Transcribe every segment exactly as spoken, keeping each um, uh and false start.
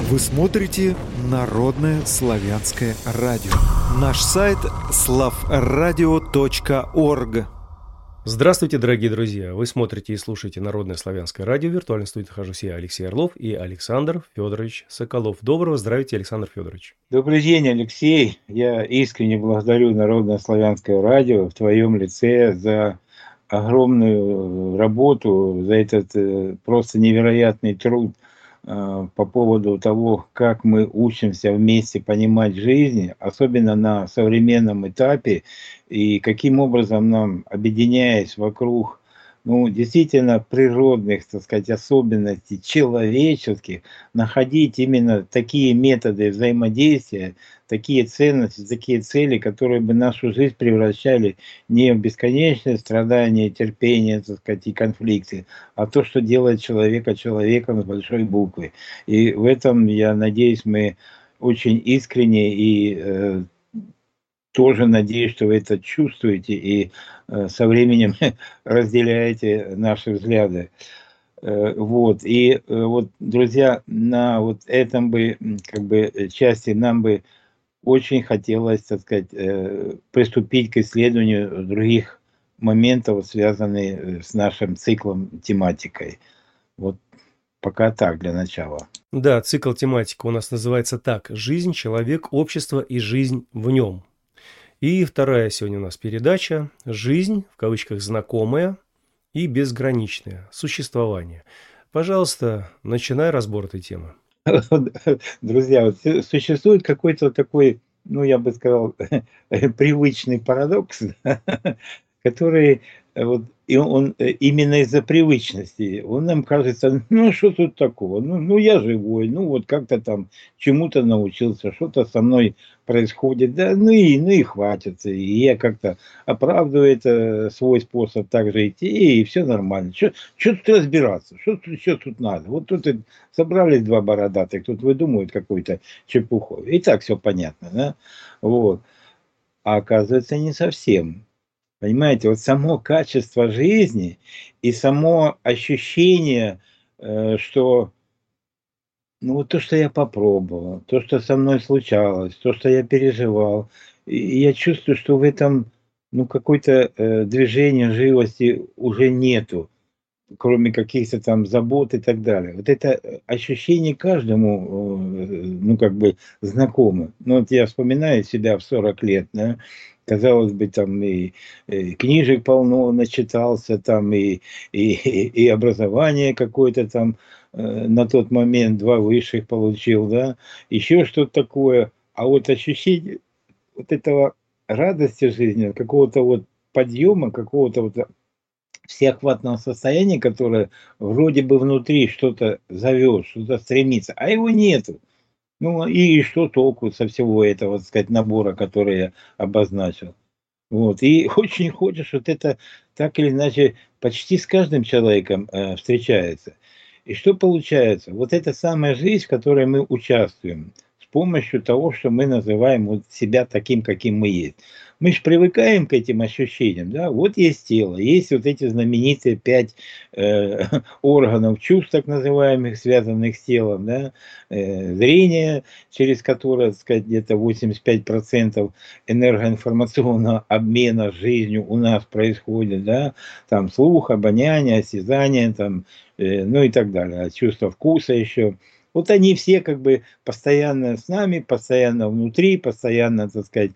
Вы смотрите Народное славянское радио. Наш сайт славрадио точка орг. Здравствуйте, дорогие друзья! Вы смотрите и слушаете Народное славянское радио. В виртуальной студии нахожусь я, Алексей Орлов, и Александр Федорович Соколов. Доброго здравия, Александр Федорович. Добрый день, Алексей. Я искренне благодарю Народное славянское радио в твоем лице за огромную работу, за этот э, просто невероятный труд э, по поводу того, как мы учимся вместе понимать жизнь, особенно на современном этапе, и каким образом нам, объединяясь вокруг, ну, действительно природных, так сказать, особенностей человеческих, находить именно такие методы взаимодействия, такие ценности, такие цели, которые бы нашу жизнь превращали не в бесконечное страдание, терпение, так сказать, и конфликты, а то, что делает человека человеком с большой буквы. И в этом, я надеюсь, мы очень искренне и э, тоже надеюсь, что вы это чувствуете и э, со временем разделяете наши взгляды. Э, вот. И э, вот, друзья, на вот этом бы, как бы, части нам бы очень хотелось, так сказать, э, приступить к исследованию других моментов, связанных с нашим циклом, тематикой. Вот пока так, для начала. Да, цикл тематика у нас называется так: «Жизнь, человек, общество и жизнь в нем». И вторая сегодня у нас передача «Жизнь», в кавычках, знакомая и безграничное существование. Пожалуйста, начинай разбор этой темы. Друзья, вот существует какой-то такой, ну, я бы сказал, привычный парадокс, который вот, и он именно из-за привычности, он нам кажется, ну, что тут такого, ну, ну я живой, ну, вот как-то там чему-то научился, что-то со мной происходит, да, ну и, ну и хватит, и я как-то оправдываю это, свой способ так же идти, и все нормально. Что тут разбираться, что тут, что тут надо? Вот тут и собрались два бородатых, тут выдумывают какую-то чепуху, и так все понятно, да, вот. А оказывается, не совсем. Понимаете, вот само качество жизни и само ощущение, э, что, ну, вот то, что я попробовал, то, что со мной случалось, то, что я переживал, и я чувствую, что в этом, ну, какое-то э, движение, живости уже нету, кроме каких-то там забот и так далее. Вот это ощущение каждому, э, ну, как бы знакомо. Ну, вот я вспоминаю себя в сорок лет, да, казалось бы, там и, и книжек полно начитался, там и, и, и образование какое-то там э, на тот момент, два высших получил, да, еще что-то такое. А вот ощущение вот этого радости жизни, какого-то вот подъема, какого-то вот всеохватного состояния, которое вроде бы внутри что-то зовет, что-то стремится, а его нету. Ну и что толку со всего этого, так сказать, набора, который я обозначил. Вот. И очень хочешь, вот это так или иначе почти с каждым человеком э, встречается. И что получается? Вот эта самая жизнь, в которой мы участвуем, с помощью того, что мы называем вот себя таким, каким мы есть. Мы же привыкаем к этим ощущениям, да, вот есть тело, есть вот эти знаменитые пять э, органов чувств, так называемых, связанных с телом, да, э, зрение, через которое, так сказать, где-то восемьдесят пять процентов энергоинформационного обмена с жизнью у нас происходит, да, там слух, обоняние, осязание, там, э, ну и так далее, чувство вкуса еще. Вот они все как бы постоянно с нами, постоянно внутри, постоянно, так сказать,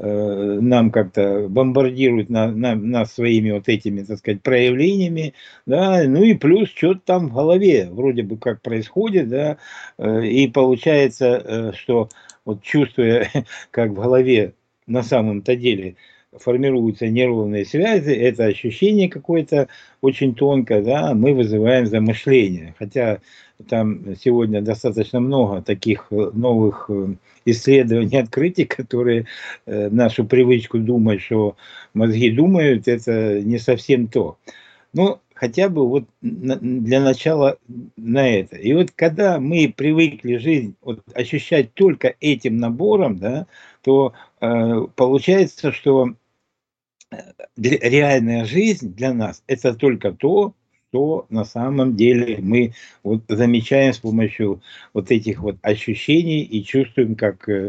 э, нам как-то бомбардируют на, на, нас своими вот этими, так сказать, проявлениями, да, ну и плюс что-то там в голове вроде бы как происходит, да, э, и получается, э, что вот чувствуя, как в голове на самом-то деле формируются нейронные связи, это ощущение какое-то очень тонкое, да, мы вызываем замышление. Хотя там сегодня достаточно много таких новых исследований, открытий, которые э, нашу привычку думать, что мозги думают, это не совсем то. Но хотя бы вот для начала на это. И вот когда мы привыкли жизнь вот, ощущать только этим набором, да, то э, получается, что реальная жизнь для нас это только то, что на самом деле мы вот замечаем с помощью вот этих вот ощущений и чувствуем, как э,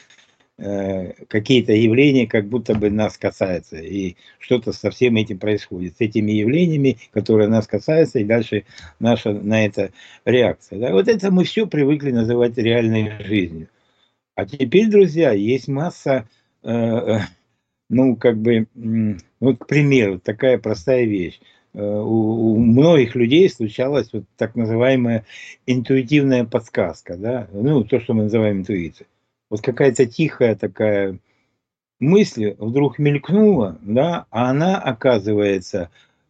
э, какие-то явления как будто бы нас касаются, и что-то со всем этим происходит, с этими явлениями, которые нас касаются, и дальше наша на это реакция. Да? Вот это мы все привыкли называть реальной жизнью. А теперь, друзья, есть масса, э, э, ну, как бы, м, вот, к примеру, такая простая вещь. Э, У, у многих людей случалась вот так называемая интуитивная подсказка, да, ну, то, что мы называем интуицией. Вот какая-то тихая такая мысль вдруг мелькнула, да, а она оказывается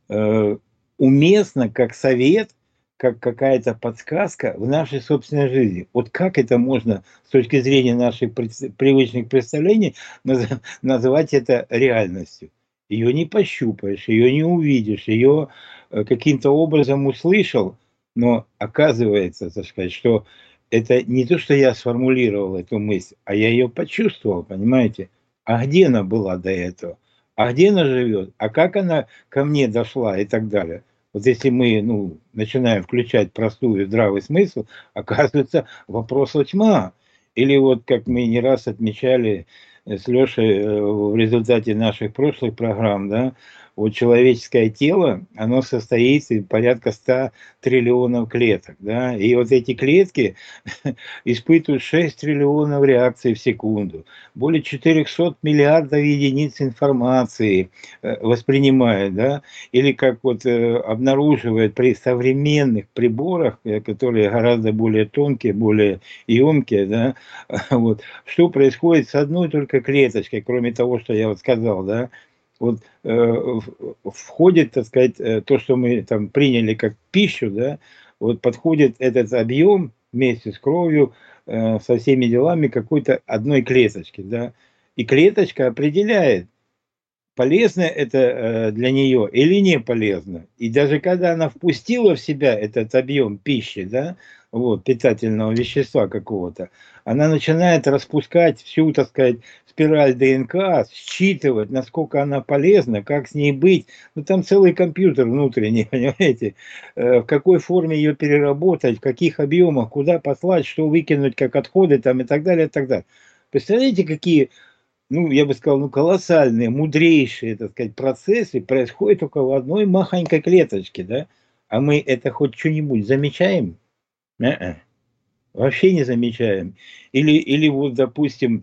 э, уместна как совет, как какая-то подсказка в нашей собственной жизни. Вот как это можно с точки зрения наших пред- привычных представлений наз- называть это реальностью? Ее не пощупаешь, ее не увидишь, ее э, каким-то образом услышал, но оказывается, так сказать, что это не то, что я сформулировал эту мысль, а я ее почувствовал, понимаете? А где она была до этого? А где она живет? А как она ко мне дошла и так далее? Вот если мы ну, начинаем включать простую здравый смысл, оказывается, вопроса тьма. Или вот как мы не раз отмечали э, с Лешей э, в результате наших прошлых программ, да, вот человеческое тело, оно состоит из порядка ста триллионов клеток, да, и вот эти клетки испытывают шесть триллионов реакций в секунду, более четырехсот миллиардов единиц информации э, воспринимают, да, или как вот э, обнаруживают при современных приборах, э, которые гораздо более тонкие, более емкие, да, вот, что происходит с одной только клеточкой, кроме того, что я вот сказал, да, вот э, в- входит, так сказать, э, то, что мы там приняли как пищу, да, вот подходит этот объем вместе с кровью, э, со всеми делами какой-то одной клеточки, да, и клеточка определяет, полезно это э, для нее или не полезно. И даже когда она впустила в себя этот объем пищи, да, вот, питательного вещества какого-то, она начинает распускать всю, так сказать, спираль ДНК, считывать, насколько она полезна, как с ней быть. Ну, там целый компьютер внутренний, понимаете, э, в какой форме ее переработать, в каких объемах, куда послать, что выкинуть как отходы там и так далее, и так далее. Представляете, какие ну, я бы сказал, ну, колоссальные, мудрейшие, так сказать, процессы происходят только в одной махонькой клеточке, да? А мы это хоть что-нибудь замечаем? Не-а, вообще не замечаем. Или, или вот, допустим,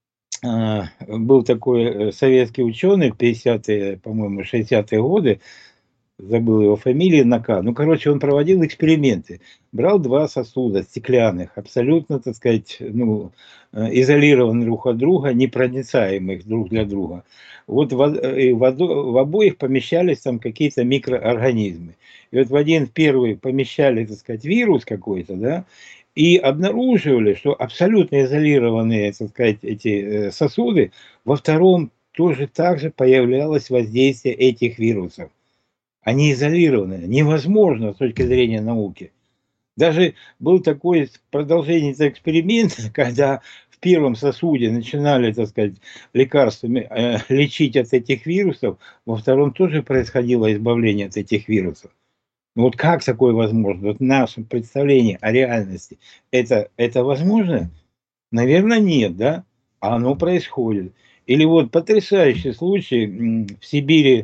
а, был такой э, советский ученый в пятидесятые, по-моему, шестидесятые годы, забыл его фамилию, Нака. Ну, короче, он проводил эксперименты. Брал два сосуда стеклянных, абсолютно, так сказать, ну, э, изолированных друг от друга, непроницаемых друг для друга. Вот в, э, в, одно- в обоих помещались там какие-то микроорганизмы. И вот в один, в первый помещали, так сказать, вирус какой-то, да, и обнаруживали, что абсолютно изолированные, так сказать, эти э, сосуды, во втором тоже так же появлялось воздействие этих вирусов. Они изолированы. Невозможно с точки зрения науки. Даже был такой продолжение этого эксперимента, когда в первом сосуде начинали, так сказать, лекарствами э, лечить от этих вирусов, во втором тоже происходило избавление от этих вирусов. Ну вот как такое возможно? Вот в нашем представлении о реальности это, это возможно? Наверное, нет, да? А оно происходит. Или вот потрясающий случай в Сибири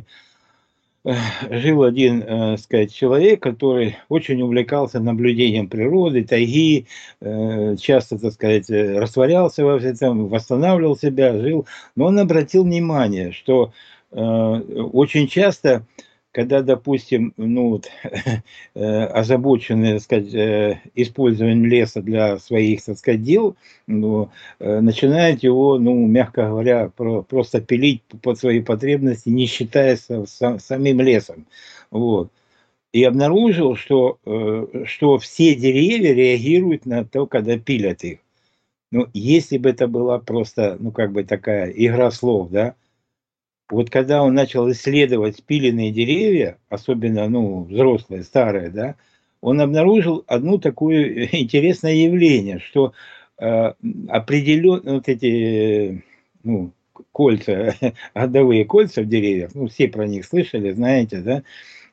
жил один, э, сказать, человек, который очень увлекался наблюдением природы, тайги, э, часто, так сказать, э, растворялся во всем этом, восстанавливал себя, жил. Но он обратил внимание, что э, очень часто, когда, допустим, ну, вот, э, озабочены, так сказать, э, использованием леса для своих, так сказать, дел, ну, э, начинают его, ну, мягко говоря, про, просто пилить под свои потребности, не считаясь с, с самим лесом. Вот. И обнаружил, что, э, что все деревья реагируют на то, когда пилят их. Ну, если бы это была просто, ну, как бы такая игра слов, да, вот когда он начал исследовать спиленные деревья, особенно, ну, взрослые, старые, да, он обнаружил одно такое интересное явление, что э, определенно вот эти, ну, кольца, годовые кольца в деревьях, ну, все про них слышали, знаете, да,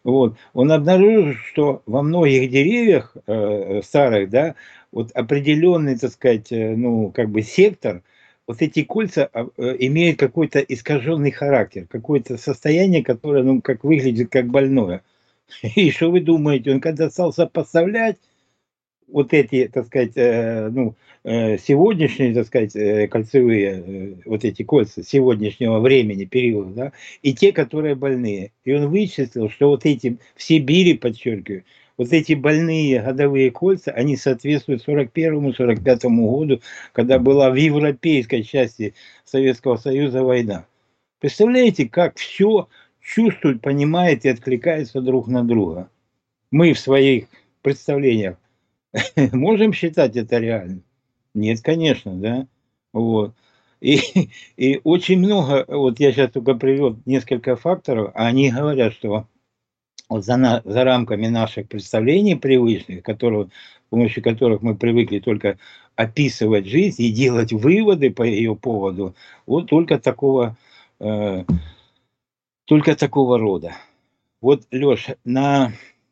Вот. Он обнаружил, что во многих деревьях э, старых, да, вот определенный, так сказать, э, ну, как бы сектор, вот эти кольца а, э, имеют какой-то искаженный характер, какое-то состояние, которое, ну, как выглядит как больное. И что вы думаете, он когда стал сопоставлять вот эти, так сказать, э, ну, э, сегодняшние, так сказать, э, кольцевые, э, вот эти кольца сегодняшнего времени, периода, да, и те, которые больные. И он вычислил, что вот эти в Сибири, подчеркиваю, вот эти больные годовые кольца, они соответствуют сорок первому сорок пятому году, когда была в европейской части Советского Союза война. Представляете, как все чувствует, понимает и откликается друг на друга. Мы в своих представлениях можем считать это реальным? Нет, конечно, да. Вот. И, и очень много, вот я сейчас только привел несколько факторов, а они говорят, что вот за, на, за рамками наших представлений привычных, которые, с помощью которых мы привыкли только описывать жизнь и делать выводы по ее поводу, вот только такого, э, только такого рода. Вот, Лёш, на,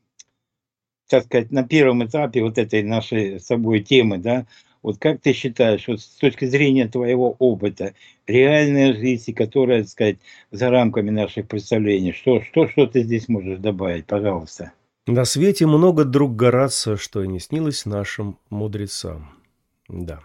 так сказать, на первом этапе вот этой нашей с собой темы, да, вот как ты считаешь, вот с точки зрения твоего опыта, реальная жизнь, которая, так сказать, за рамками наших представлений, что, что, что ты здесь можешь добавить, пожалуйста? На свете много друг Горация, что и не снилось нашим мудрецам. Да.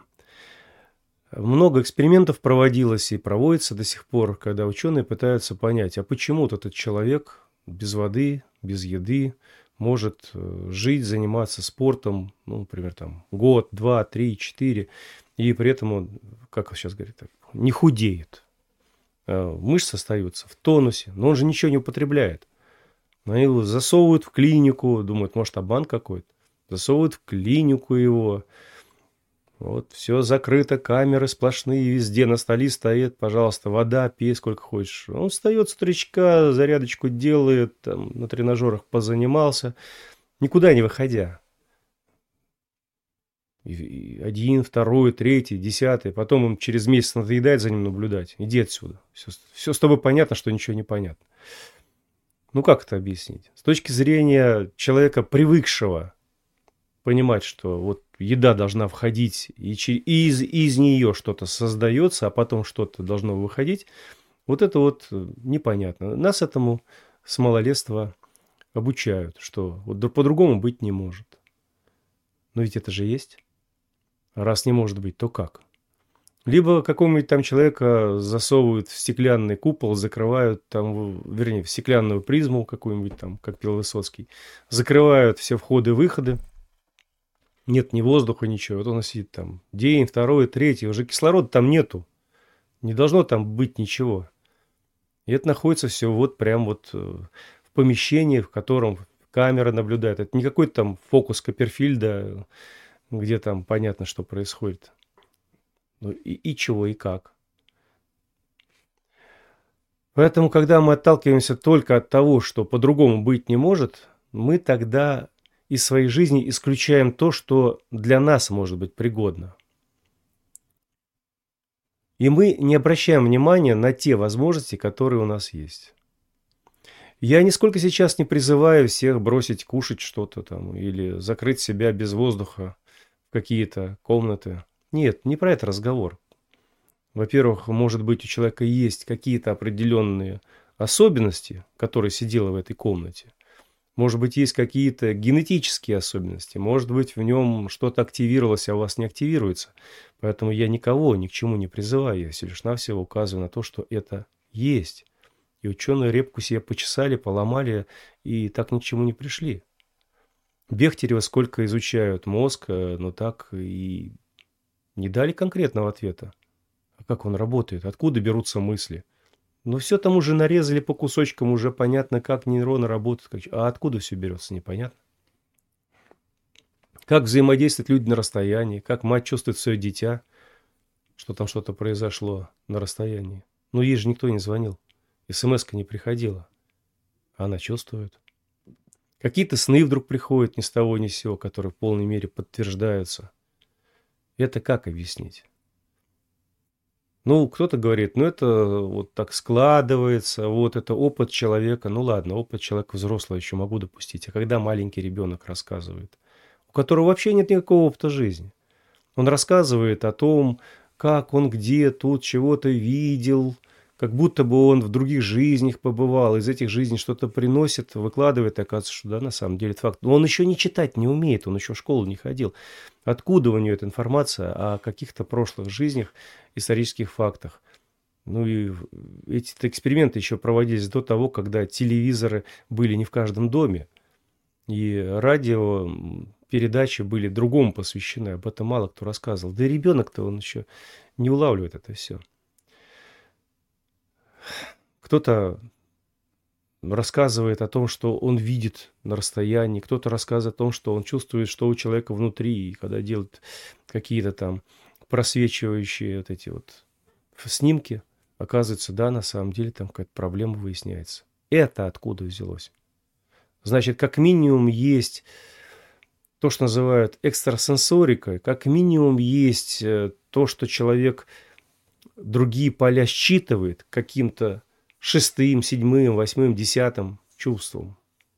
Много экспериментов проводилось и проводится до сих пор, когда ученые пытаются понять, а почему вот этот человек без воды, без еды может жить, заниматься спортом, ну, например, там, год, два, три, четыре, и при этом он, как сейчас говорят, не худеет. Мышцы остаются в тонусе, но он же ничего не употребляет. Они его засовывают в клинику, думают, может, обман какой-то. Засовывают в клинику его. Вот, все закрыто, камеры сплошные, везде на столе стоит, пожалуйста, вода, пей сколько хочешь. Он встает с утречка, зарядочку делает, там, на тренажерах позанимался, никуда не выходя. И, и один, второй, третий, десятый, потом им через месяц надоедает за ним наблюдать. Иди отсюда. Все, все с тобой понятно, что ничего не понятно. Ну, как это объяснить? С точки зрения человека, привыкшего понимать, что вот еда должна входить, и из, из нее что-то создается, а потом что-то должно выходить, вот это вот непонятно. Нас этому с малолетства обучают, что вот по-другому быть не может. Но ведь это же есть. А раз не может быть, то как? Либо какого-нибудь там человека засовывают в стеклянный купол, закрывают там, вернее, в стеклянную призму какую-нибудь там, как пел Высоцкий, закрывают все входы-выходы, нет ни воздуха, ничего. Вот он сидит там день, второй, третий, уже кислорода там нету. Не должно там быть ничего. И это находится все вот прям вот в помещении, в котором камера наблюдает. Это не какой-то там фокус Копперфильда, где там понятно, что происходит. Ну и, и чего, и как. Поэтому, когда мы отталкиваемся только от того, что по-другому быть не может, мы тогда из своей жизни исключаем то, что для нас может быть пригодно. И мы не обращаем внимания на те возможности, которые у нас есть. Я нисколько сейчас не призываю всех бросить кушать что-то там или закрыть себя без воздуха в какие-то комнаты. Нет, не про это разговор. Во-первых, может быть, у человека есть какие-то определенные особенности, которые сидела в этой комнате. Может быть, есть какие-то генетические особенности. Может быть, в нем что-то активировалось, а у вас не активируется. Поэтому я никого ни к чему не призываю. Я всего лишь навсего указываю на то, что это есть. И ученые репку себе почесали, поломали и так ни к чему не пришли. Бехтерева сколько изучают мозг, но так и не дали конкретного ответа. А как он работает? Откуда берутся мысли? Но все там уже нарезали по кусочкам, уже понятно, как нейроны работают. А откуда все берется, непонятно. Как взаимодействуют люди на расстоянии, как мать чувствует свое дитя, что там что-то произошло на расстоянии. Но ей же никто не звонил, смс-ка не приходила. Она чувствует. Какие-то сны вдруг приходят ни с того ни с сего, которые в полной мере подтверждаются. Это как объяснить? Ну, кто-то говорит, ну это вот так складывается, вот это опыт человека. Ну ладно, опыт человека взрослого еще могу допустить. А когда маленький ребенок рассказывает, у которого вообще нет никакого опыта жизни, он рассказывает о том, как он где тут чего-то видел, как будто бы он в других жизнях побывал, из этих жизней что-то приносит, выкладывает, и оказывается, что да, на самом деле это факт. Но он еще не читать не умеет, он еще в школу не ходил. Откуда у него эта информация о каких-то прошлых жизнях, исторических фактах? Ну и эти эксперименты еще проводились до того, когда телевизоры были не в каждом доме. И радио, передачи были другому посвящены, об этом мало кто рассказывал. Да и ребенок-то он еще не улавливает это все. Кто-то рассказывает о том, что он видит на расстоянии, кто-то рассказывает о том, что он чувствует, что у человека внутри, и когда делают какие-то там просвечивающие вот эти вот снимки, оказывается, да, на самом деле там какая-то проблема выясняется. Это откуда взялось? Значит, как минимум есть то, что называют экстрасенсорикой, как минимум есть то, что человек другие поля считывает каким-то шестым, седьмым, восьмым, десятым чувством.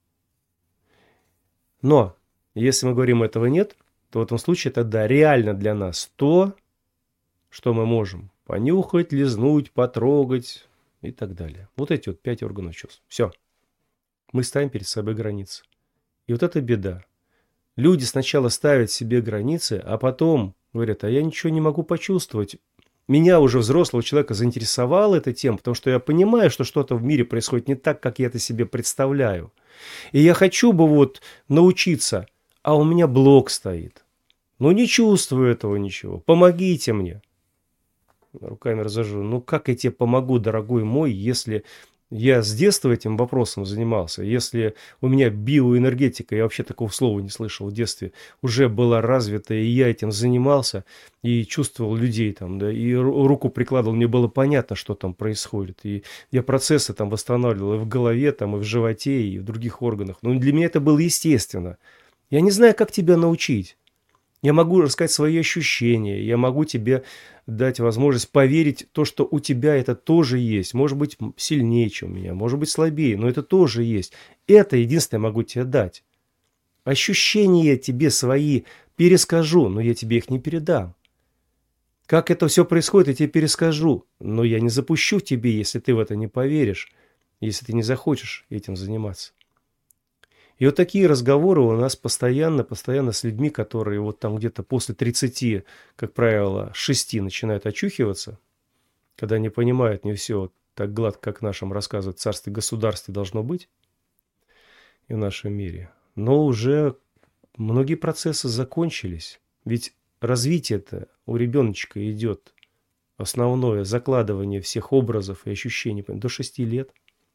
Но если мы говорим, этого нет, то в этом случае тогда реально для нас то, что мы можем понюхать, лизнуть, потрогать и так далее. Вот эти вот пять органов чувств. Все. Мы ставим перед собой границы. И вот это беда. Люди сначала ставят себе границы, а потом говорят, а я ничего не могу почувствовать. Меня уже, взрослого человека, заинтересовала эта тема, потому что я понимаю, что что-то в мире происходит не так, как я это себе представляю. И я хочу бы вот научиться, а у меня блок стоит. Ну не чувствую этого ничего. Помогите мне. Руками разожжу. Ну как я тебе помогу, дорогой мой, если я с детства этим вопросом занимался, если у меня биоэнергетика, я вообще такого слова не слышал в детстве, уже была развита, и я этим занимался, и чувствовал людей там, да, и руку прикладывал, мне было понятно, что там происходит, и я процессы там восстанавливал и в голове, там, и в животе, и в других органах. Но для меня это было естественно. Я не знаю, как тебя научить. Я могу рассказать свои ощущения, я могу тебе дать возможность поверить в то, что у тебя это тоже есть. Может быть, сильнее, чем у меня, может быть, слабее, но это тоже есть. Это единственное могу тебе дать. Ощущения тебе свои перескажу, но я тебе их не передам. Как это все происходит, я тебе перескажу, но я не запущу тебе, если ты в это не поверишь, если ты не захочешь этим заниматься. И вот такие разговоры у нас постоянно, постоянно с людьми, которые вот там где-то после тридцати, как правило, шести начинают очухиваться, когда не понимают не все так гладко, как нашим рассказывают, в царстве государстве должно быть и в нашем мире. Но уже многие процессы закончились. Ведь развитие-то у ребеночка идет основное закладывание всех образов и ощущений до шести лет.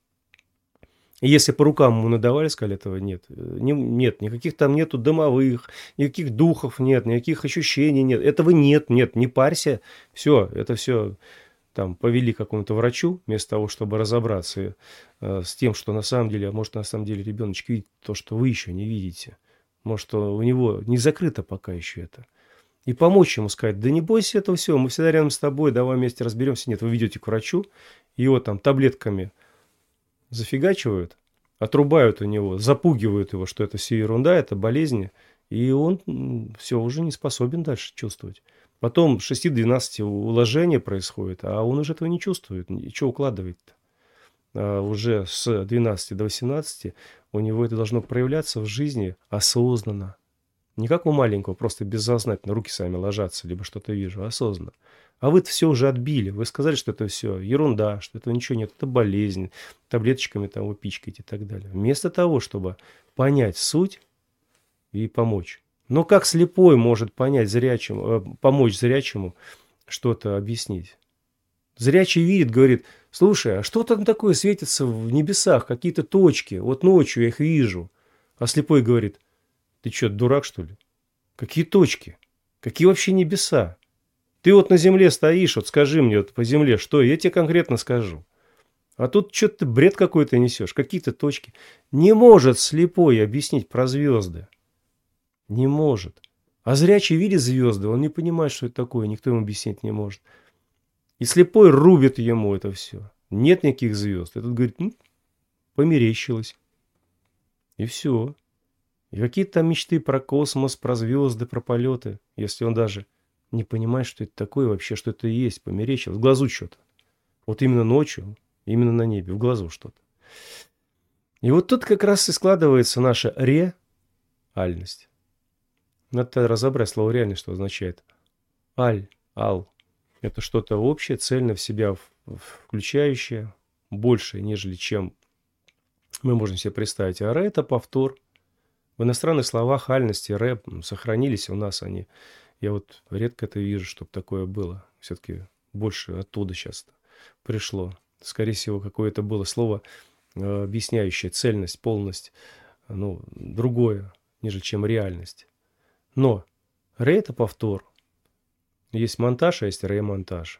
И если по рукам ему надавали, сказали, этого нет. Не, нет, никаких там нету дымовых, никаких духов нет, никаких ощущений нет. Этого нет, нет, не парься. Все, это все там повели к какому-то врачу, вместо того, чтобы разобраться э, с тем, что на самом деле, а может на самом деле ребеночек видит то, что вы еще не видите. Может, у него не закрыто пока еще это. И помочь ему сказать, да не бойся этого всего, мы всегда рядом с тобой, давай вместе разберемся. Нет, вы ведете к врачу, его там таблетками зафигачивают, отрубают у него, запугивают его, что это все ерунда, это болезни, и он все уже не способен дальше чувствовать. Потом с шести-двенадцати уложение происходит, а он уже этого не чувствует. И что укладывает-то? А уже с двенадцати до восемнадцати у него это должно проявляться в жизни осознанно. Не как у маленького, просто бессознательно, руки сами ложатся, либо что-то вижу, а осознанно. А вы это все уже отбили. Вы сказали, что это все ерунда, что этого ничего нет, это болезнь, таблеточками там вы пичкаете и так далее. Вместо того, чтобы понять суть и помочь. Но как слепой может понять зрячему, помочь зрячему что-то объяснить? Зрячий видит, говорит, слушай, а что там такое светится в небесах, какие-то точки, вот ночью я их вижу. А слепой говорит, ты что, дурак что ли? Какие точки? Какие вообще небеса? Ты вот на земле стоишь, вот скажи мне вот по земле, что я тебе конкретно скажу. А тут что-то ты бред какой-то несешь, какие-то точки. Не может слепой объяснить про звезды. Не может. А зрячий видит звезды, он не понимает, что это такое, никто ему объяснить не может. И слепой рубит ему это все. Нет никаких звезд. Этот говорит, ну, померещилось. И все. И какие-то там мечты про космос, про звезды, про полеты, если он даже не понимает, что это такое вообще, что это и есть, померещилось. В глазу что-то. Вот именно ночью, именно на небе, в глазу что-то. И вот тут как раз и складывается наша реальность. Надо разобрать слово реальность, что означает. Аль, ал. Это что-то общее, цельно в себя включающее, большее, нежели чем мы можем себе представить. А ре – это повтор. В иностранных словах альность и ре сохранились у нас они. Я вот редко это вижу, чтобы такое было. Все-таки больше оттуда сейчас пришло. Скорее всего, какое-то было слово, объясняющее цельность, полность, ну, другое, нежели чем реальность. Но ре – это повтор. Есть монтаж, а есть ремонтаж.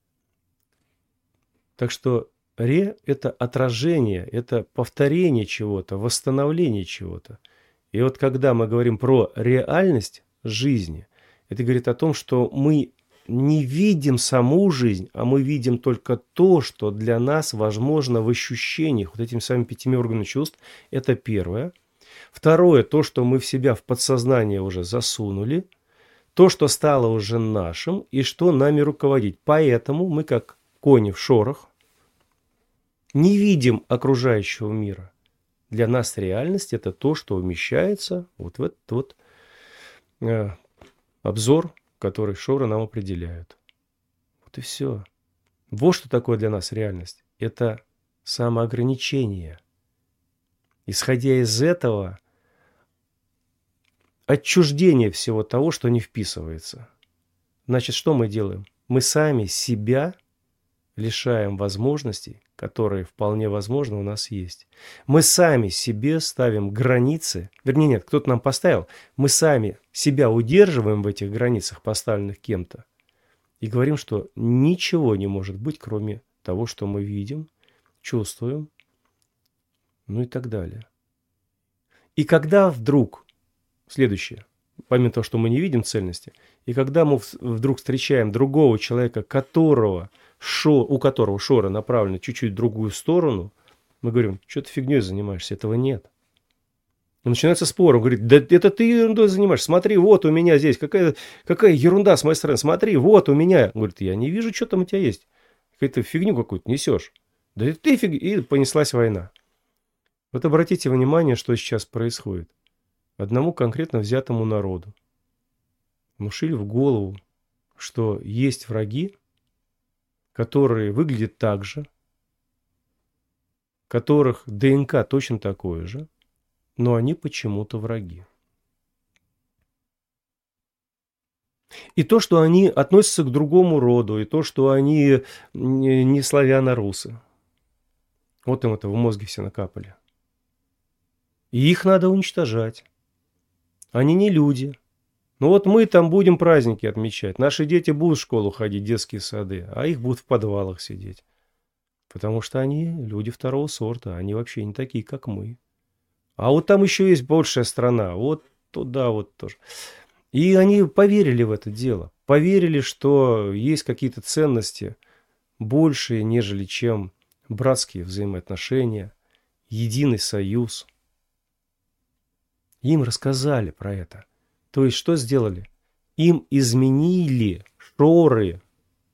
Так что ре – это отражение, это повторение чего-то, восстановление чего-то. И вот когда мы говорим про реальность жизни, это говорит о том, что мы не видим саму жизнь, а мы видим только то, что для нас возможно в ощущениях, вот этими самыми пятими органами чувств. Это первое. Второе, то, что мы в себя, в подсознание уже засунули, то, что стало уже нашим и что нами руководит. Поэтому мы, как кони в шорох, не видим окружающего мира. Для нас реальность – это то, что умещается вот в этот вот э, обзор, который шоры нам определяют. Вот и все. Вот что такое для нас реальность. Это самоограничение. Исходя из этого, отчуждение всего того, что не вписывается. Значит, что мы делаем? Мы сами себя лишаем возможностей, которые вполне возможно у нас есть. Мы сами себе ставим границы, вернее нет, кто-то нам поставил, мы сами себя удерживаем в этих границах, поставленных кем-то, и говорим, что ничего не может быть, кроме того, что мы видим, чувствуем, ну и так далее. И когда вдруг, следующее, помимо того, что мы не видим цельности, и когда мы вдруг встречаем другого человека, которого Шо, у которого шоры направлены чуть-чуть в другую сторону, мы говорим, что ты фигней занимаешься, этого нет. И начинается спор, он говорит, да это ты ерундой занимаешься, смотри, вот у меня здесь, какая, какая ерунда с моей стороны, смотри, вот у меня. Он говорит, я не вижу, что там у тебя есть, какую-то фигню какую-то несешь. Да это ты фиг... И понеслась война. Вот обратите внимание, что сейчас происходит. Одному конкретно взятому народу внушили в голову, что есть враги, которые выглядят так же, которых ДНК точно такое же, но они почему-то враги. И то, что они относятся к другому роду, и то, что они не славяно-русы. Вот им это в мозге все накапали. И их надо уничтожать. Они не люди. Ну вот мы там будем праздники отмечать. Наши дети будут в школу ходить, детские сады, а их будут в подвалах сидеть. Потому что они люди второго сорта, они вообще не такие, как мы. А вот там еще есть большая страна, вот туда вот тоже. И они поверили в это дело. Поверили, что есть какие-то ценности большие, нежели чем братские взаимоотношения, единый союз. Им рассказали про это. То есть, что сделали? Им изменили шоры,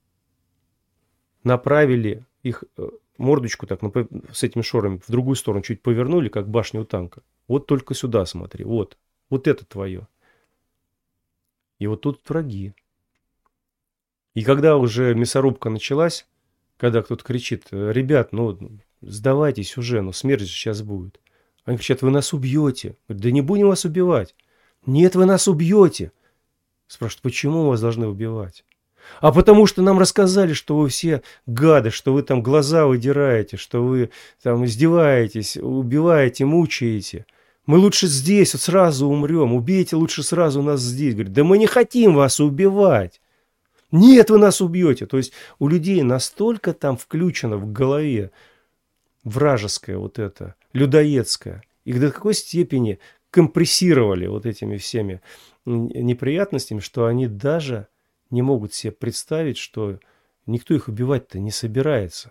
направили их мордочку так, с этими шорами в другую сторону, чуть повернули, как башню у танка. Вот только сюда смотри, вот, вот это твое. И вот тут враги. И когда уже мясорубка началась, когда кто-то кричит, ребят, ну сдавайтесь уже, ну смерть же сейчас будет. Они кричат, вы нас убьете. Говорят, да не будем вас убивать. Нет, вы нас убьете. Спрашивают, почему вас должны убивать? А потому что нам рассказали, что вы все гады, что вы там глаза выдираете, что вы там издеваетесь, убиваете, мучаете. Мы лучше здесь вот сразу умрем, убейте лучше сразу нас здесь. Говорят, да мы не хотим вас убивать. Нет, вы нас убьете. То есть у людей настолько там включено в голове вражеское вот это, людоедское. И до какой степени компрессировали вот этими всеми неприятностями, что они даже не могут себе представить, что Никто их убивать-то не собирается.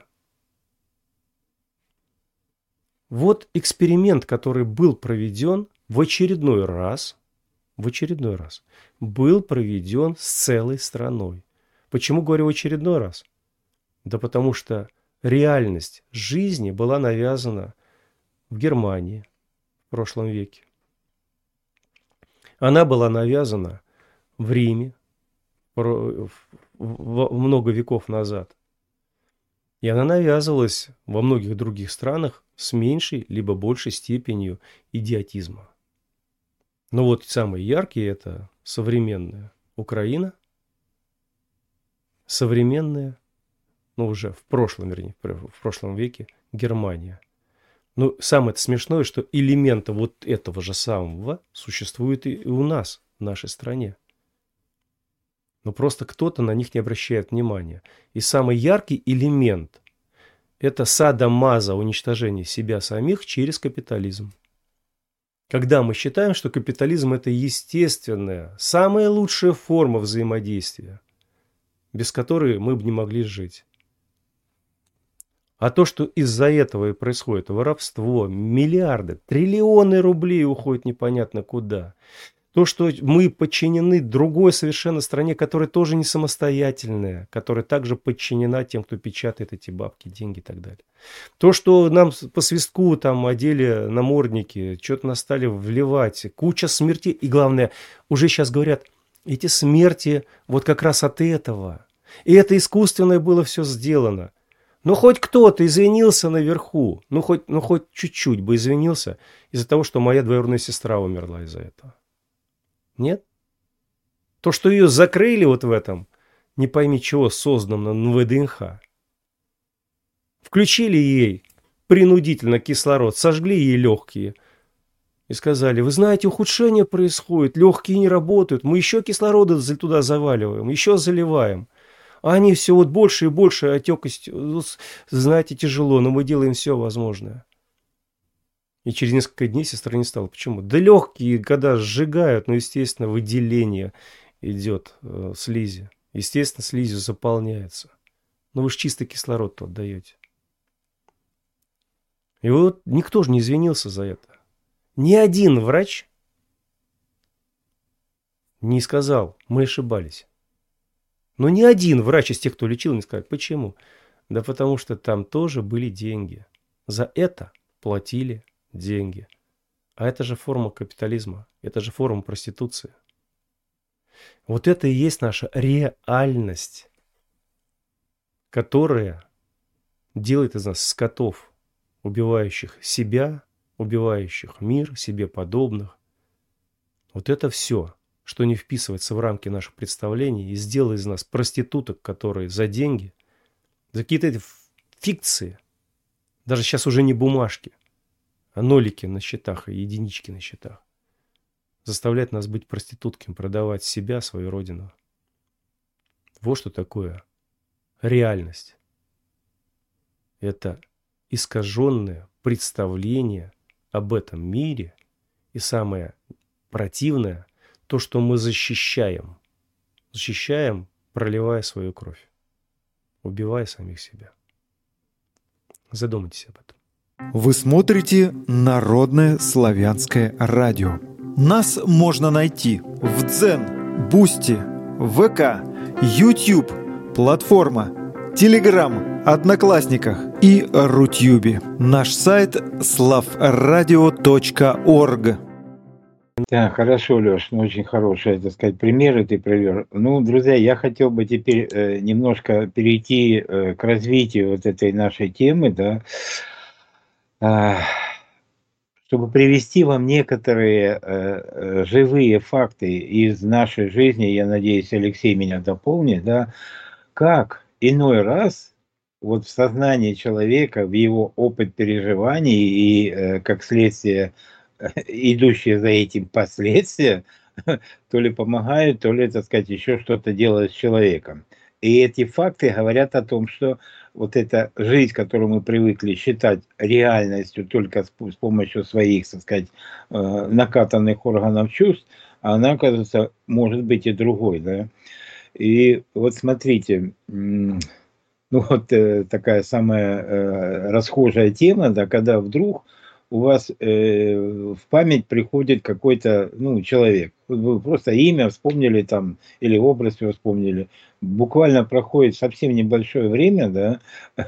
Вот эксперимент, который был проведен в очередной раз, в очередной раз, был проведен с целой страной. Почему говорю в очередной раз? Да потому что реальность жизни была навязана в Германии в прошлом веке. Она была навязана в Риме много веков назад. И она навязывалась во многих других странах с меньшей либо большей степенью идиотизма. Но вот самые яркие – это современная Украина, современная, ну уже в прошлом, вернее, в прошлом веке Германия. Но самое смешное, что элементы вот этого же самого существуют и у нас, в нашей стране. Но просто кто-то на них не обращает внимания. И самый яркий элемент – это садомаза, уничтожение себя самих через капитализм. Когда мы считаем, что капитализм – это естественная, самая лучшая форма взаимодействия, без которой мы бы не могли жить. А то, что из-за этого и происходит воровство, миллиарды, триллионы рублей уходят непонятно куда. То, что мы подчинены другой совершенно стране, которая тоже не самостоятельная, которая также подчинена тем, кто печатает эти бабки, деньги и так далее. То, что нам по свистку там одели намордники, что-то нас стали вливать, куча смертей. И главное, уже сейчас говорят, эти смерти вот как раз от этого. И это искусственное было все сделано. Ну, хоть кто-то извинился наверху, ну хоть, ну, хоть чуть-чуть бы извинился из-за того, что моя двоюродная сестра умерла из-за этого. Нет? То, что ее закрыли вот в этом, не пойми чего, созданном на ВДНХ. Включили ей принудительно кислород, сожгли ей легкие и сказали, вы знаете, ухудшение происходит, легкие не работают, мы еще кислорода туда заваливаем, еще заливаем. А они все вот больше и больше отекость, знаете, тяжело, но мы делаем все возможное. И через несколько дней сестра не стала. Почему? Да легкие, когда сжигают, ну, естественно, выделение идет э, слизи. Естественно, слизью заполняется. Но вы же чистый кислород-то отдаете. И вот никто же не извинился за это. Ни один врач не сказал, мы ошибались. Но ни один врач из тех, кто лечил, не сказал. Почему? Да потому что там тоже были деньги. За это платили деньги. А это же форма капитализма. Это же форма проституции. Вот это и есть наша реальность, которая делает из нас скотов, убивающих себя, убивающих мир, себе подобных. Вот это все, что не вписывается в рамки наших представлений и сделает из нас проституток, которые за деньги, за какие-то эти фикции, даже сейчас уже не бумажки, а нолики на счетах и единички на счетах, заставляет нас быть проститутками, продавать себя, свою родину. Вот что такое реальность. Это искаженное представление об этом мире, и самое противное, то, что мы защищаем. Защищаем, проливая свою кровь, убивая самих себя. Задумайтесь об этом. Вы смотрите Народное славянское радио. Нас можно найти в Дзен, Бусти, ВК, YouTube, платформа, Телеграм, Одноклассниках и Рутюбе. Наш сайт слав радио точка орг. Да, хорошо, Леш, ну, очень хорошие, так сказать, примеры ты привел. Ну, друзья, я хотел бы теперь э, немножко перейти э, к развитию вот этой нашей темы, да, э, чтобы привести вам некоторые э, живые факты из нашей жизни. Я надеюсь, Алексей меня дополнит, да, как иной раз вот в сознании человека, в его опыт переживаний и э, как следствие идущие за этим последствия, то ли помогают, то ли, так сказать, еще что-то делают с человеком. И эти факты говорят о том, что вот эта жизнь, которую мы привыкли считать реальностью только с, с помощью своих, так сказать, э, накатанных органов чувств, она, оказывается, может быть и другой, да. И вот смотрите, Ну вот э, такая самая э, расхожая тема, да, когда вдруг у вас э, в память приходит какой-то, ну, человек. Вот вы просто имя вспомнили там или образ его вспомнили. Буквально проходит совсем небольшое время, да,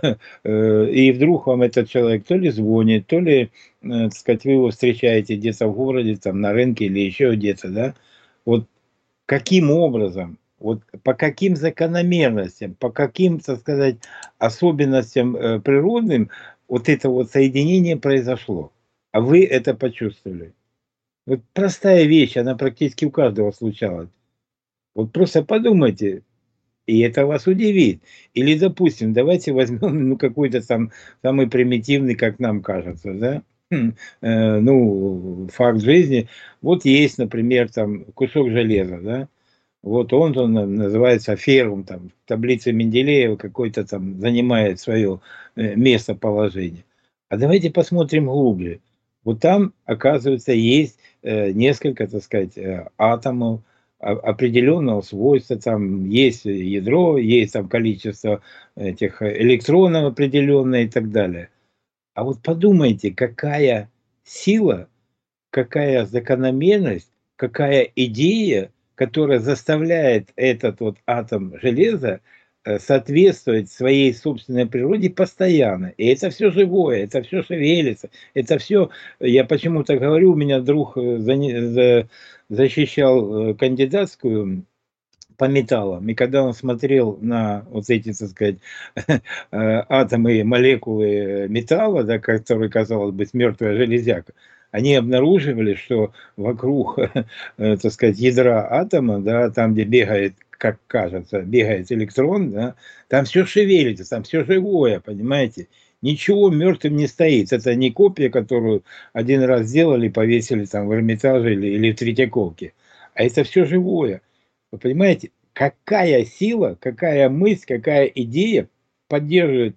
э, и вдруг вам этот человек то ли звонит, то ли, э, так сказать, вы его встречаете где-то в городе, там на рынке или еще где-то, да. Вот каким образом, вот по каким закономерностям, по каким, так сказать, особенностям э, природным вот это вот соединение произошло, а вы это почувствовали. Вот простая вещь, она практически у каждого случалась. Вот просто подумайте, и это вас удивит. Или, допустим, давайте возьмем ну, какой-то там самый примитивный, как нам кажется, да, Хм, э, ну, факт жизни. Вот есть, например, там кусок железа, да, вот он, он на- называется феррум, там, в таблице Менделеева какой-то там занимает свое э, местоположение. А давайте посмотрим глубже. Вот там, оказывается, есть э, несколько, так сказать, э, атомов о- определенного свойства, там есть ядро, есть там количество этих электронов определенное и так далее. А вот подумайте, какая сила, какая закономерность, какая идея, которая заставляет этот вот атом железа э, соответствовать своей собственной природе постоянно. И это все живое, это все шевелится, это все, я почему-то говорю, у меня друг э, зане- за- защищал э, кандидатскую по металлам. И когда он смотрел на вот эти, так сказать, э, атомы, молекулы металла, да, которые, казалось бы, мертвая железяка, они обнаруживали, что вокруг, э, так сказать, ядра атома, да, там, где бегает, как кажется, бегает электрон, да, там все шевелится, там все живое, понимаете? Ничего мертвым не стоит. Это не копия, которую один раз сделали, повесили там в Эрмитаже или, или в Третьяковке. А это все живое. Вы понимаете, какая сила, какая мысль, какая идея поддерживает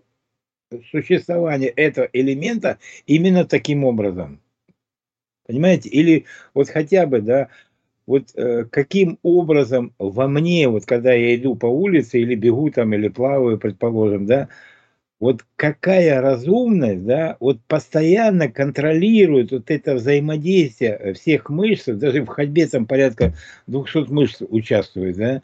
существование этого элемента именно таким образом? Понимаете? Или вот хотя бы, да, вот э, каким образом во мне, вот когда я иду по улице или бегу там, или плаваю, предположим, да, вот какая разумность, да, вот постоянно контролирует вот это взаимодействие всех мышц, даже в ходьбе там порядка двухсот мышц участвует, да,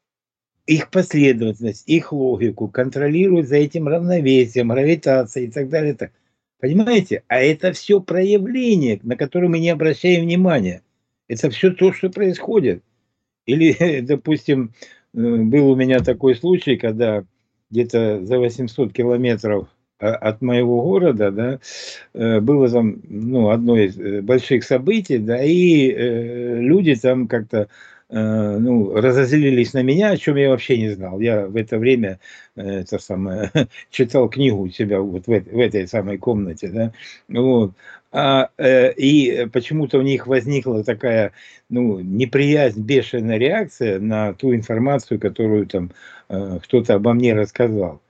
их последовательность, их логику, контролирует за этим равновесием, гравитацией и так далее. Так. Понимаете? А это все проявления, на которые мы не обращаем внимания. Это все то, что происходит. Или, допустим, э, был у меня такой случай, когда где-то за восемьсот километров а, от моего города, да, э, было там, ну, одно из э, больших событий, да, и э, люди там как-то, э, ну, разозлились на меня, о чем я вообще не знал. Я в это время, э, это самое, читал книгу у себя вот в, эт- в этой самой комнате, да, вот. А, э, и почему-то у них возникла такая, ну, неприязнь, бешеная реакция на ту информацию, которую там э, кто-то обо мне рассказал.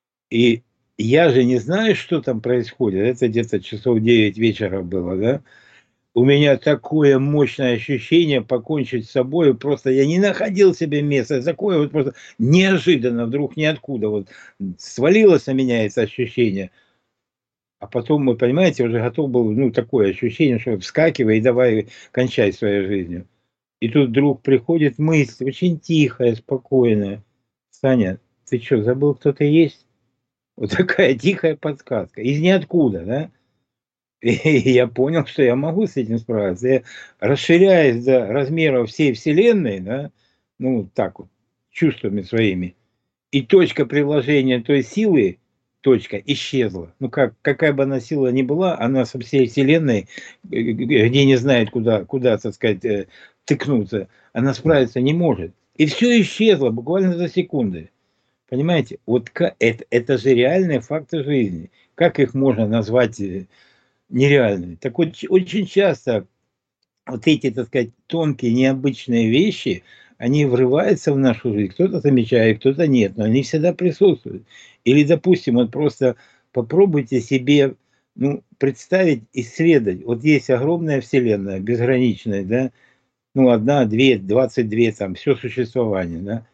И я же не знаю, что там происходит. Это где-то часов девять вечера было, да? У меня такое мощное ощущение покончить с собой. Просто я не находил себе места. Такое вот просто неожиданно, вдруг ниоткуда вот свалилось на меня это ощущение. А потом, вы понимаете, уже готов был, ну, такое ощущение, что вскакивай и давай кончай своей жизнью. И тут вдруг приходит мысль, очень тихая, спокойная. Саня, ты что, забыл, кто ты есть? Вот такая тихая подсказка. Из ниоткуда, да? И я понял, что я могу с этим справиться. Я расширяясь до размеров всей Вселенной, да, ну, так вот, чувствами своими, и точка приложения той силы, точка, исчезла. Ну, как, какая бы она сила ни была, она со всей Вселенной, э, где не знает, куда, куда, так сказать, э, тыкнуться, она справиться не может. И все исчезло буквально за секунды. Понимаете? Вот это, это же реальные факты жизни. Как их можно назвать э, нереальными? Так вот, очень часто вот эти, так сказать, тонкие, необычные вещи, они врываются в нашу жизнь. Кто-то замечает, кто-то нет, но они всегда присутствуют. Или, допустим, вот просто попробуйте себе, ну, представить, исследовать. Вот есть огромная вселенная, безграничная, да, ну, одна, две, двадцать две, там, все существование, да.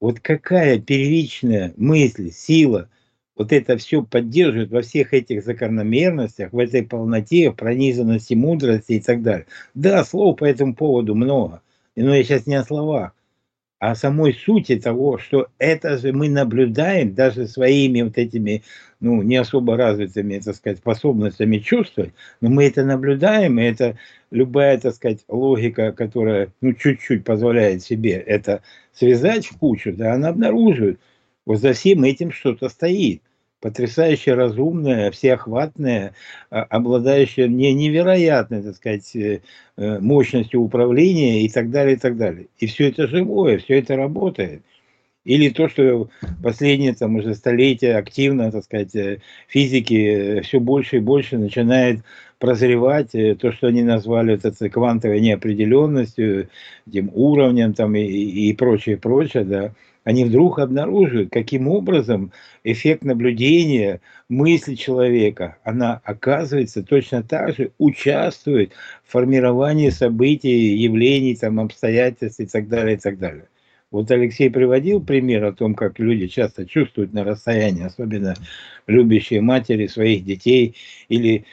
Вот какая первичная мысль, сила вот это все поддерживает во всех этих закономерностях, в этой полноте, пронизанности, мудрости и так далее. Да, слов по этому поводу много, но я сейчас не о словах, а о самой сути того, что это же мы наблюдаем даже своими вот этими, ну, не особо развитыми, так сказать, способностями чувствовать, но мы это наблюдаем, и это любая, так сказать, логика, которая, ну, чуть-чуть позволяет себе это связать в кучу, да, она обнаруживает, вот за всем этим что-то стоит. Потрясающе разумная, всеохватная, а, обладающая не, невероятной, так сказать, э, э, мощностью управления и так далее, и так далее. И все это живое, все это работает. Или то, что последние там уже столетия активно, так сказать, э, физики все больше и больше начинает прозревать э, то, что они назвали вот этой квантовой неопределенностью, этим уровнем там и, и и прочее, прочее, да. Они вдруг обнаруживают, каким образом эффект наблюдения мысли человека, она оказывается точно так же участвует в формировании событий, явлений, там, обстоятельств и так далее, и так далее. Вот Алексей приводил пример о том, как люди часто чувствуют на расстоянии, особенно любящие матери своих детей, или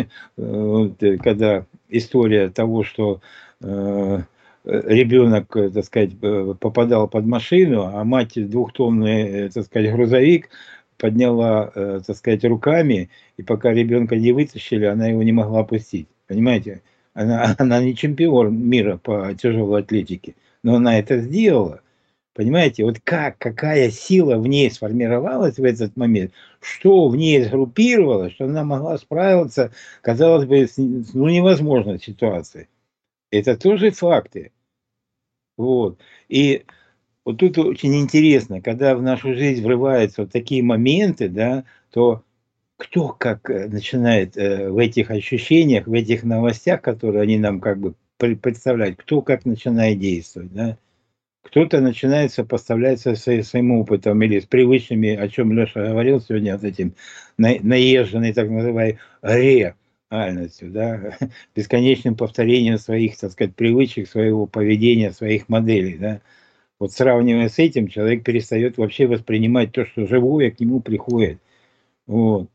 вот, э, когда история того, что э, ребенок, э, так сказать, э, попадал под машину, а мать двухтонный, э, так сказать, грузовик подняла, э, так сказать, руками, и пока ребенка не вытащили, она его не могла опустить. Понимаете? Она, она не чемпион мира по тяжелой атлетике, но она это сделала. Понимаете, вот как, какая сила в ней сформировалась в этот момент, что в ней сгруппировалось, что она могла справиться, казалось бы, с ну, невозможной ситуацией. Это тоже факты. Вот. И вот тут очень интересно, когда в нашу жизнь врываются вот такие моменты, да, то кто как э, начинает э, в этих ощущениях, в этих новостях, которые они нам как бы пре- представляют, кто как начинает действовать, да. Кто-то начинает сопоставлять со своим, своим опытом или с привычными, о чем Леша говорил сегодня, вот этим на, наезженной, так называемой, реальностью, да, бесконечным повторением своих, так сказать, привычек, своего поведения, своих моделей, да. Вот сравнивая с этим, человек перестает вообще воспринимать то, что живое к нему приходит. Вот.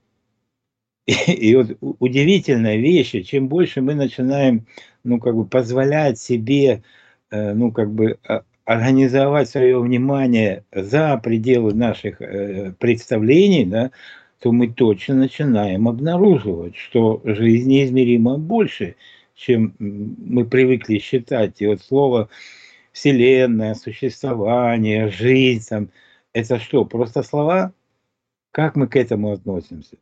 И, и вот удивительная вещь, чем больше мы начинаем, ну, как бы позволять себе, э, ну, как бы а, организовать свое внимание за пределы наших э, представлений, да, то мы точно начинаем обнаруживать, что жизнь неизмеримо больше, чем мы привыкли считать. И вот слово Вселенная, существование, жизнь, там, это что, просто слова? Как мы к этому относимся?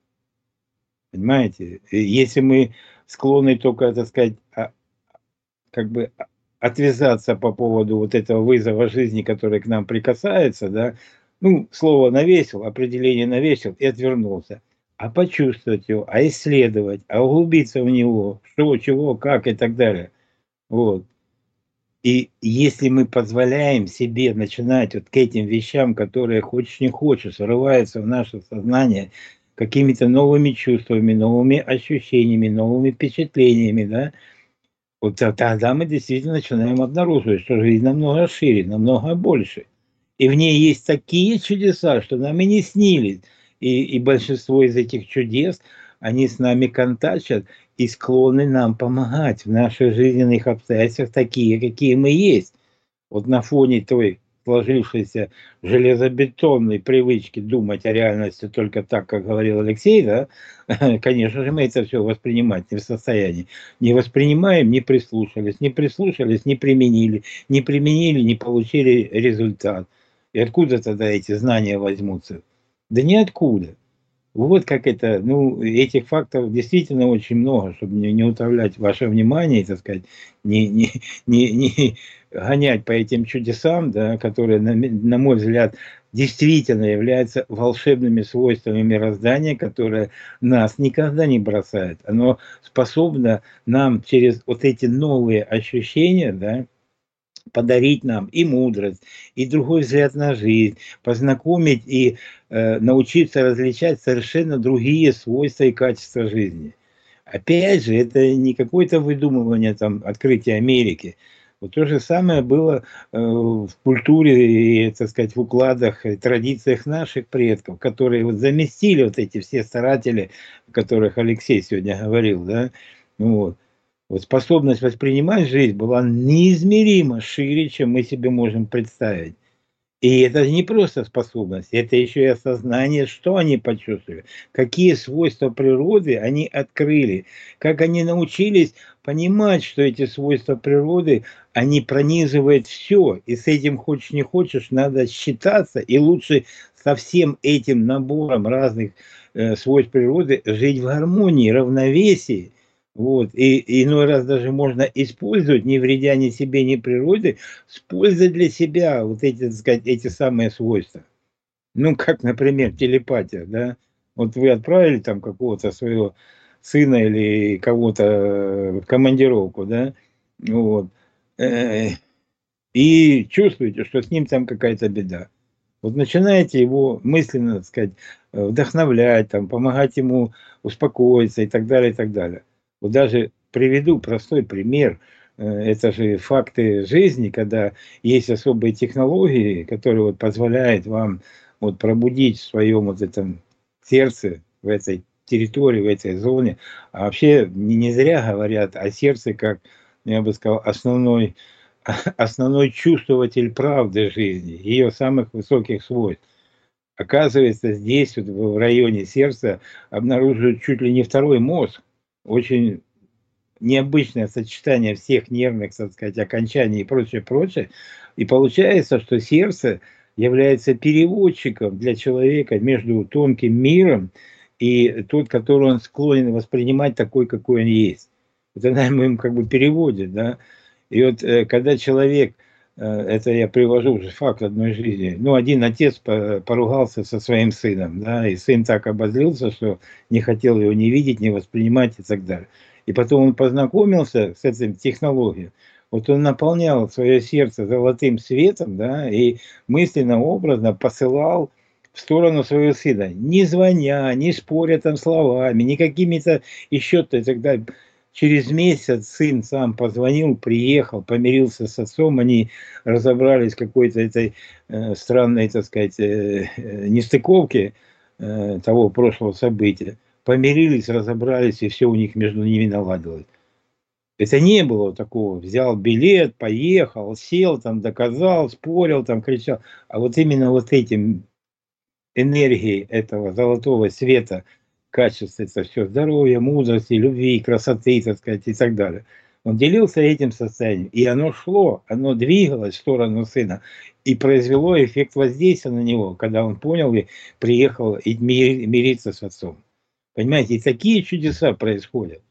Понимаете? И если мы склонны только, так сказать, а, как бы а, отвязаться по поводу вот этого вызова жизни, который к нам прикасается, да, ну, слово навесил, определение навесил и отвернулся. А почувствовать его, а исследовать, а углубиться в него, что, чего, как и так далее. Вот. И если мы позволяем себе начинать вот к этим вещам, которые хочешь не хочешь, врываются в наше сознание какими-то новыми чувствами, новыми ощущениями, новыми впечатлениями, да, вот то- тогда мы действительно начинаем обнаруживать, что жизнь намного шире, намного больше. И в ней есть такие чудеса, что нам и не снились. И, и большинство из этих чудес, они с нами контачат и склонны нам помогать в наших жизненных обстоятельствах, такие, какие мы есть. Вот на фоне той сложившейся железобетонной привычки думать о реальности только так, как говорил Алексей, да, конечно же, мы это все воспринимать не в состоянии. Не воспринимаем, не прислушались, не прислушались, не применили, не применили, не получили результат. И откуда тогда эти знания возьмутся? Да ниоткуда. Вот как это, ну, этих фактов действительно очень много, чтобы не, не утомлять ваше внимание, так сказать, не, не, не, не гонять по этим чудесам, да, которые, на, на мой взгляд, действительно являются волшебными свойствами мироздания, которое нас никогда не бросает. Оно способно нам через вот эти новые ощущения, да, подарить нам и мудрость, и другой взгляд на жизнь, познакомить и э, научиться различать совершенно другие свойства и качества жизни. Опять же, это не какое-то выдумывание, там, открытие Америки. Вот то же самое было э, в культуре и, так сказать, в укладах и традициях наших предков, которые вот заместили вот эти все старатели, о которых Алексей сегодня говорил, да, вот. Вот способность воспринимать жизнь была неизмеримо шире, чем мы себе можем представить. И это не просто способность, это еще и осознание, что они почувствовали, какие свойства природы они открыли, как они научились понимать, что эти свойства природы, они пронизывают все, и с этим хочешь не хочешь, надо считаться, и лучше со всем этим набором разных э, свойств природы жить в гармонии, равновесии. Вот. И, и иной раз даже можно использовать, не вредя ни себе, ни природе, с пользой для себя вот эти, так сказать, эти самые свойства. Ну, как, например, телепатия, да. Вот вы отправили там какого-то своего сына или кого-то в командировку, да, вот, э, и чувствуете, что с ним там какая-то беда. Вот начинаете его мысленно, так сказать, э, вдохновлять, там, помогать ему успокоиться и так далее, и так далее. Вот даже приведу простой пример. Э, Это же факты жизни, когда есть особые технологии, которые вот позволяют вам вот пробудить в своем вот этом сердце, в этой территории, в этой зоне. А вообще не, не зря говорят о сердце как, я бы сказал, основной основной чувствователь правды жизни, ее самых высоких свойств. Оказывается, здесь, вот в районе сердца, обнаруживают чуть ли не второй мозг. Очень необычное сочетание всех нервных, так сказать, окончаний и прочее, прочее. И получается, что сердце является переводчиком для человека между тонким миром и тот, который он склонен воспринимать такой, какой он есть. Вот она ему как бы переводит, да. И вот э, когда человек, э, это я привожу уже факт одной жизни, ну, один отец поругался со своим сыном, да, и сын так обозлился, что не хотел его не видеть, не воспринимать и так далее. И потом он познакомился с этой технологией, вот он наполнял свое сердце золотым светом, да, и мысленно, образно посылал в сторону своего сына, не звоня, не споря там словами, не какими-то еще то тогда. Через месяц сын сам позвонил, приехал, помирился с отцом, они разобрались в какой-то этой э, странной, так сказать, э, э, нестыковке э, того прошлого события. Помирились, разобрались, и все у них между ними наладилось. Это не было такого, взял билет, поехал, сел, там доказал, спорил, там кричал. А вот именно вот этим энергией этого золотого света, качества, это все здоровья, мудрости, любви, красоты, так сказать, и так далее. Он делился этим состоянием, и оно шло, оно двигалось в сторону сына, и произвело эффект воздействия на него, когда он понял и приехал и мириться с отцом. Понимаете, и такие чудеса происходят.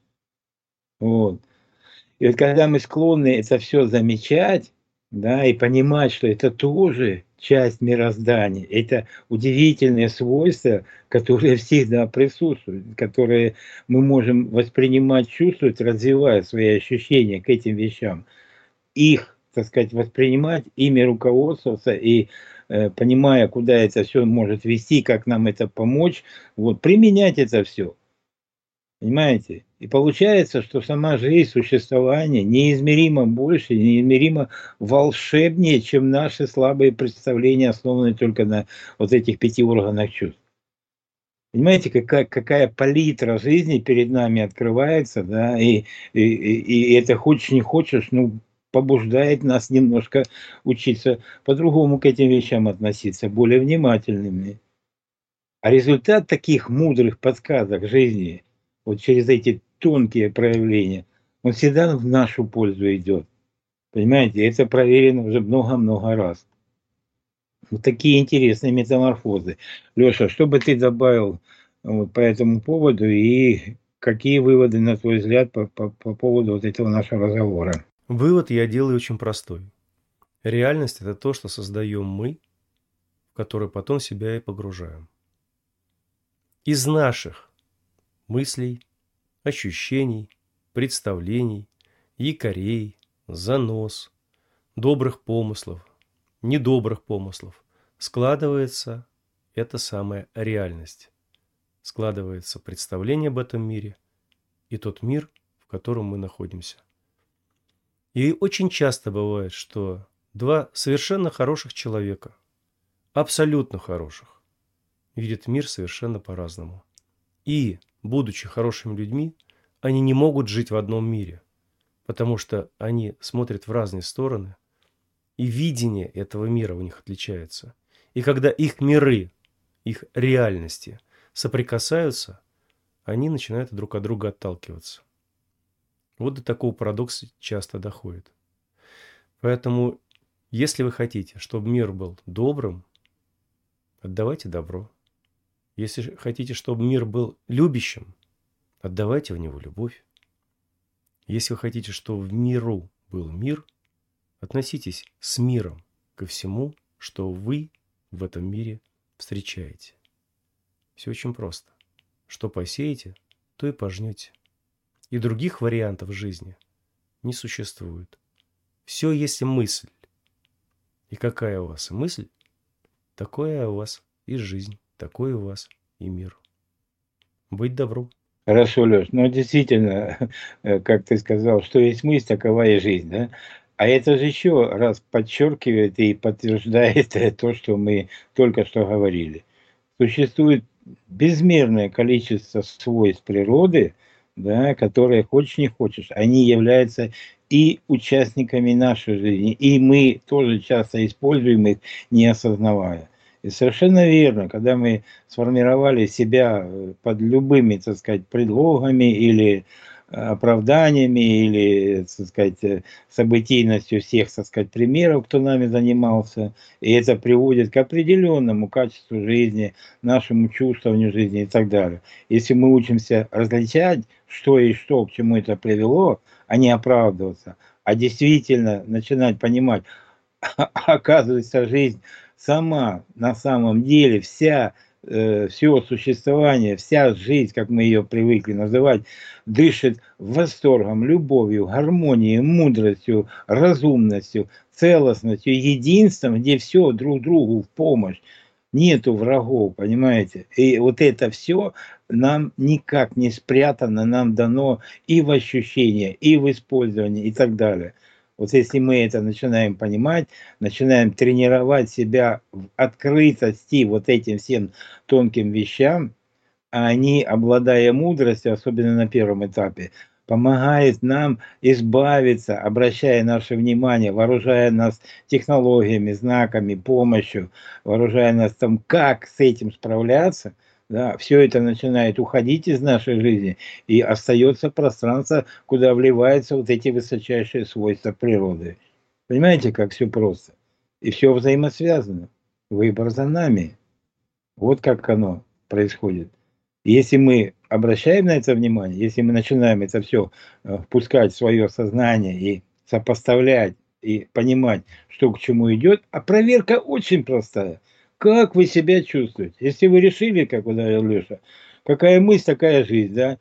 Вот. И вот когда мы склонны это все замечать, да, и понимать, что это тоже часть мироздания, это удивительные свойства, которые всегда присутствуют, которые мы можем воспринимать, чувствовать, развивая свои ощущения к этим вещам. Их, так сказать, воспринимать, ими руководствоваться и э, понимая, куда это все может вести, как нам это помочь, вот, применять это все. Понимаете? И получается, что сама жизнь, существование неизмеримо больше, неизмеримо волшебнее, чем наши слабые представления, основанные только на вот этих пяти органах чувств. Понимаете, какая, какая палитра жизни перед нами открывается, да, и, и, и, и это хочешь не хочешь, ну, побуждает нас немножко учиться по-другому к этим вещам относиться, более внимательными. А результат таких мудрых подсказок жизни, вот через эти тонкие проявления, он всегда в нашу пользу идет. Понимаете, это проверено уже много-много раз. Вот такие интересные метаморфозы. Леша, что бы ты добавил вот, по этому поводу и какие выводы, на твой взгляд, по, по, по поводу вот этого нашего разговора? Вывод я делаю очень простой. Реальность – это то, что создаем мы, в которое потом себя и погружаем. Из наших мыслей, ощущений, представлений, якорей, занос, добрых помыслов, недобрых помыслов складывается эта самая реальность. Складывается представление об этом мире и тот мир, в котором мы находимся. И очень часто бывает, что два совершенно хороших человека, абсолютно хороших, видят мир совершенно по-разному. И, будучи хорошими людьми, они не могут жить в одном мире, потому что они смотрят в разные стороны, и видение этого мира у них отличается. И когда их миры, их реальности соприкасаются, они начинают друг от друга отталкиваться. Вот до такого парадокса часто доходит. Поэтому, если вы хотите, чтобы мир был добрым, отдавайте добро. Если хотите, чтобы мир был любящим, отдавайте в него любовь. Если вы хотите, чтобы в миру был мир, относитесь с миром ко всему, что вы в этом мире встречаете. Все очень просто. Что посеете, то и пожнете. И других вариантов жизни не существует. Все есть мысль. И какая у вас мысль, такое у вас и жизнь, такой у вас и мир. Быть добру. Хорошо, Леш. Ну, действительно, как ты сказал, что есть мысль, такова и жизнь, да? А это же еще раз подчеркивает и подтверждает то, что мы только что говорили. Существует безмерное количество свойств природы, да, которые хочешь не хочешь, они являются и участниками нашей жизни, и мы тоже часто используем их, не осознавая. И совершенно верно, когда мы сформировали себя под любыми, так сказать, предлогами или оправданиями, или, так сказать, событийностью всех, так сказать, примеров, кто нами занимался, и это приводит к определенному качеству жизни, нашему чувствованию жизни и так далее. Если мы учимся различать, что и что, к чему это привело, а не оправдываться, а действительно начинать понимать, оказывается, жизнь сама на самом деле, вся, э, все существование, вся жизнь, как мы ее привыкли называть, дышит восторгом, любовью, гармонией, мудростью, разумностью, целостностью, единством, где все друг другу в помощь. Нету врагов, понимаете? И вот это все нам никак не спрятано, нам дано и в ощущении, и в использовании, и так далее. Вот если мы это начинаем понимать, начинаем тренировать себя в открытости вот этим всем тонким вещам, а они, обладая мудростью, особенно на первом этапе, помогает нам избавиться, обращая наше внимание, вооружая нас технологиями, знаками, помощью, вооружая нас там, как с этим справляться. Да, все это начинает уходить из нашей жизни, и остается пространство, куда вливаются вот эти высочайшие свойства природы. Понимаете, как все просто? И все взаимосвязано. Выбор за нами. Вот как оно происходит. Если мы обращаем на это внимание, если мы начинаем это все впускать в свое сознание и сопоставлять, и понимать, что к чему идет, а проверка очень простая. Как вы себя чувствуете? Если вы решили, как ударил Леша, какая мысль, такая жизнь, да?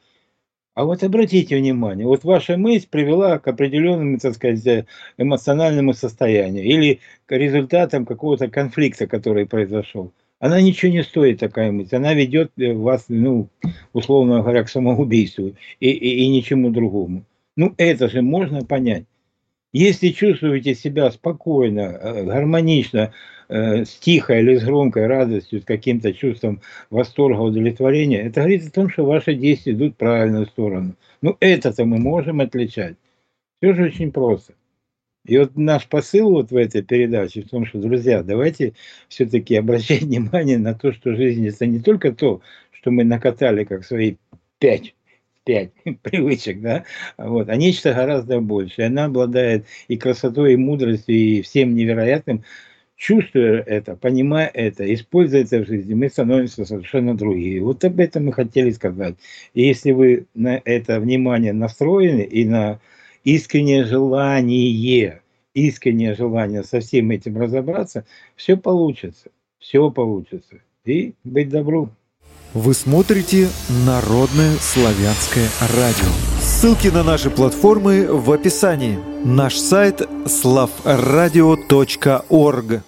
А вот обратите внимание, вот ваша мысль привела к определенному, так сказать, эмоциональному состоянию или к результатам какого-то конфликта, который произошел. Она ничего не стоит, такая мысль. Она ведет вас, ну, условно говоря, к самоубийству и, и, и ничему другому. Ну, это же можно понять. Если чувствуете себя спокойно, гармонично, с тихой или с громкой радостью, с каким-то чувством восторга, удовлетворения, это говорит о том, что ваши действия идут в правильную сторону. Ну, это-то мы можем отличать. Все же очень просто. И вот наш посыл вот в этой передаче в том, что, друзья, давайте все-таки обращать внимание на то, что жизнь это не только то, что мы накатали как свои пять, пять привычек, да, вот, а нечто гораздо больше. Она обладает и красотой, и мудростью, и всем невероятным. Чувствуя это, понимая это, используя это в жизни, мы становимся совершенно другие. Вот об этом мы хотели сказать. И если вы на это внимание настроены и на искреннее желание, искреннее желание со всем этим разобраться, все получится, все получится. И быть добру. Вы смотрите Народное славянское радио. Ссылки на наши платформы в описании. Наш сайт славрадио точка орг.